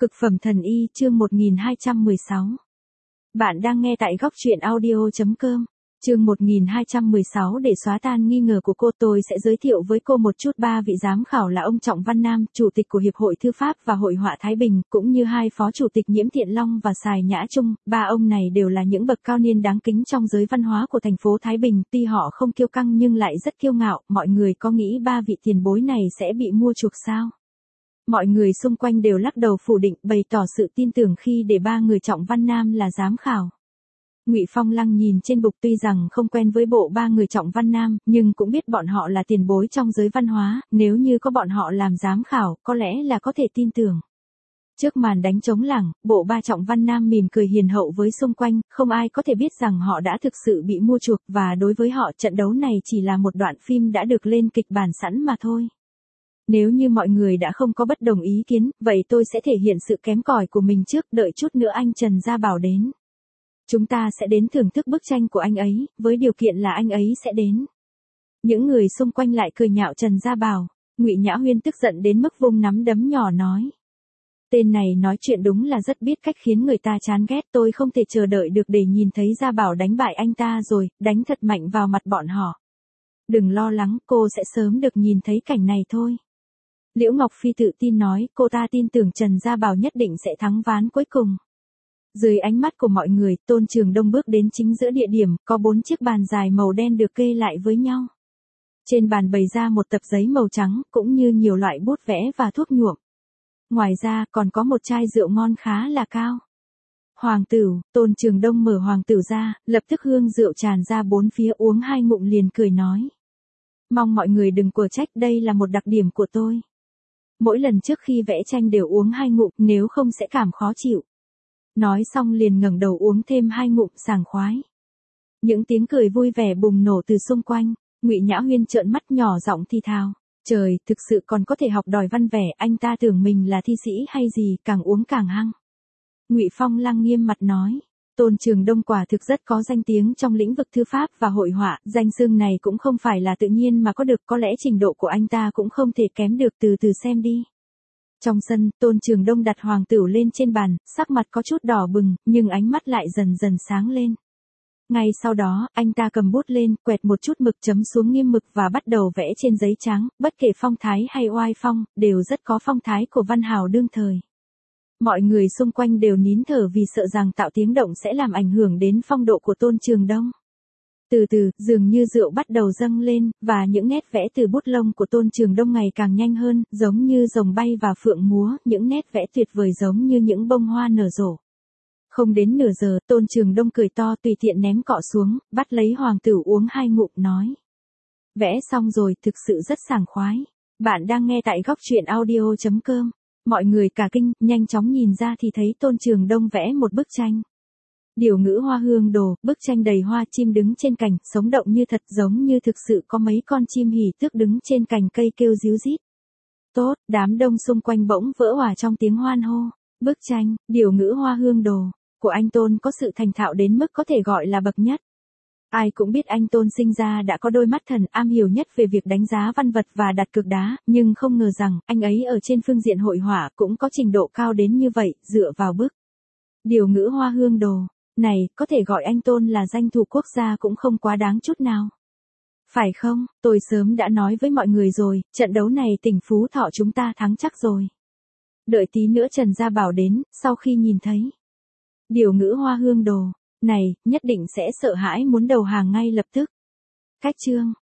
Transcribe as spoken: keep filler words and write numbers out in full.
Cực phẩm thần y chương một nghìn hai trăm mười sáu. Bạn đang nghe tại góc truyện audio.com. Chương một nghìn hai trăm mười sáu để xóa tan nghi ngờ của cô, tôi sẽ giới thiệu với cô một chút ba vị giám khảo là ông Trọng Văn Nam, Chủ tịch của Hiệp hội Thư pháp và Hội họa Thái Bình, cũng như hai phó chủ tịch Nhiễm Thiện Long và Sài Nhã Trung. Ba ông này đều là những bậc cao niên đáng kính trong giới văn hóa của thành phố Thái Bình, tuy họ không kiêu căng nhưng lại rất kiêu ngạo. Mọi người có nghĩ ba vị tiền bối này sẽ bị mua chuộc sao? Mọi người xung quanh đều lắc đầu phủ định, bày tỏ sự tin tưởng khi để ba người Trọng Văn Nam là giám khảo. Ngụy Phong Lăng nhìn trên bục, tuy rằng không quen với bộ ba người Trọng Văn Nam, nhưng cũng biết bọn họ là tiền bối trong giới văn hóa, nếu như có bọn họ làm giám khảo, có lẽ là có thể tin tưởng. Trước màn đánh trống lảng, bộ ba Trọng Văn Nam mỉm cười hiền hậu với xung quanh, không ai có thể biết rằng họ đã thực sự bị mua chuộc, và đối với họ trận đấu này chỉ là một đoạn phim đã được lên kịch bản sẵn mà thôi. Nếu như mọi người đã không có bất đồng ý kiến, vậy tôi sẽ thể hiện sự kém cỏi của mình trước, đợi chút nữa anh Trần Gia Bảo đến. Chúng ta sẽ đến thưởng thức bức tranh của anh ấy, với điều kiện là anh ấy sẽ đến. Những người xung quanh lại cười nhạo Trần Gia Bảo. Ngụy Nhã Huyên tức giận đến mức vung nắm đấm nhỏ nói. Tên này nói chuyện đúng là rất biết cách khiến người ta chán ghét, tôi không thể chờ đợi được để nhìn thấy Gia Bảo đánh bại anh ta rồi, đánh thật mạnh vào mặt bọn họ. Đừng lo lắng, cô sẽ sớm được nhìn thấy cảnh này thôi. Liễu Ngọc Phi tự tin nói, cô ta tin tưởng Trần Gia Bảo nhất định sẽ thắng ván cuối cùng. Dưới ánh mắt của mọi người, Tôn Trường Đông bước đến chính giữa địa điểm, có bốn chiếc bàn dài màu đen được kê lại với nhau. Trên bàn bày ra một tập giấy màu trắng, cũng như nhiều loại bút vẽ và thuốc nhuộm. Ngoài ra, còn có một chai rượu ngon khá là cao. Hoàng Tửu, Tôn Trường Đông mở Hoàng Tửu ra, lập tức hương rượu tràn ra bốn phía, uống hai ngụm liền cười nói. Mong mọi người đừng quở trách, đây là một đặc điểm của tôi. Mỗi lần trước khi vẽ tranh đều uống hai ngụm, nếu không sẽ cảm khó chịu. Nói xong liền ngẩng đầu uống thêm hai ngụm, sảng khoái. Những tiếng cười vui vẻ bùng nổ từ xung quanh. Ngụy Nhã Huyên trợn mắt nhỏ giọng thì thào. Trời, thực sự còn có thể học đòi văn vẻ, anh ta tưởng mình là thi sĩ hay gì, càng uống càng hăng. Ngụy Phong Lăng nghiêm mặt nói. Tôn Trường Đông quả thực rất có danh tiếng trong lĩnh vực thư pháp và hội họa, danh xưng này cũng không phải là tự nhiên mà có được, có lẽ trình độ của anh ta cũng không thể kém được, từ từ xem đi. Trong sân, Tôn Trường Đông đặt Hoàng Tửu lên trên bàn, sắc mặt có chút đỏ bừng, nhưng ánh mắt lại dần dần sáng lên. Ngay sau đó, anh ta cầm bút lên, quẹt một chút mực chấm xuống nghiêm mực và bắt đầu vẽ trên giấy trắng, bất kể phong thái hay oai phong, đều rất có phong thái của văn hào đương thời. Mọi người xung quanh đều nín thở vì sợ rằng tạo tiếng động sẽ làm ảnh hưởng đến phong độ của Tôn Trường Đông. Từ từ, dường như rượu bắt đầu dâng lên, và những nét vẽ từ bút lông của Tôn Trường Đông ngày càng nhanh hơn, giống như rồng bay và phượng múa, những nét vẽ tuyệt vời giống như những bông hoa nở rộ. Không đến nửa giờ, Tôn Trường Đông cười to tùy tiện ném cọ xuống, bắt lấy Hoàng Tửu uống hai ngụm nói. Vẽ xong rồi, thực sự rất sảng khoái. Bạn đang nghe tại góc truyện audio.com. Mọi người cả kinh, nhanh chóng nhìn ra thì thấy Tôn Trường Đông vẽ một bức tranh. Điều ngữ hoa hương đồ, bức tranh đầy hoa chim đứng trên cành, sống động như thật, giống như thực sự có mấy con chim hỉ tước đứng trên cành cây kêu ríu rít. Tốt, đám đông xung quanh bỗng vỡ òa trong tiếng hoan hô. Bức tranh, điều ngữ hoa hương đồ, của anh Tôn có sự thành thạo đến mức có thể gọi là bậc nhất. Ai cũng biết anh Tôn sinh ra đã có đôi mắt thần, am hiểu nhất về việc đánh giá văn vật và đặt cược đá, nhưng không ngờ rằng, anh ấy ở trên phương diện hội họa cũng có trình độ cao đến như vậy, dựa vào bức điều ngữ hoa hương đồ này, có thể gọi anh Tôn là danh thủ quốc gia cũng không quá đáng chút nào. Phải không, tôi sớm đã nói với mọi người rồi, trận đấu này tỉnh Phú Thọ chúng ta thắng chắc rồi. Đợi tí nữa Trần Gia Bảo đến, sau khi nhìn thấy điều ngữ hoa hương đồ này, nhất định sẽ sợ hãi muốn đầu hàng ngay lập tức. Cách chương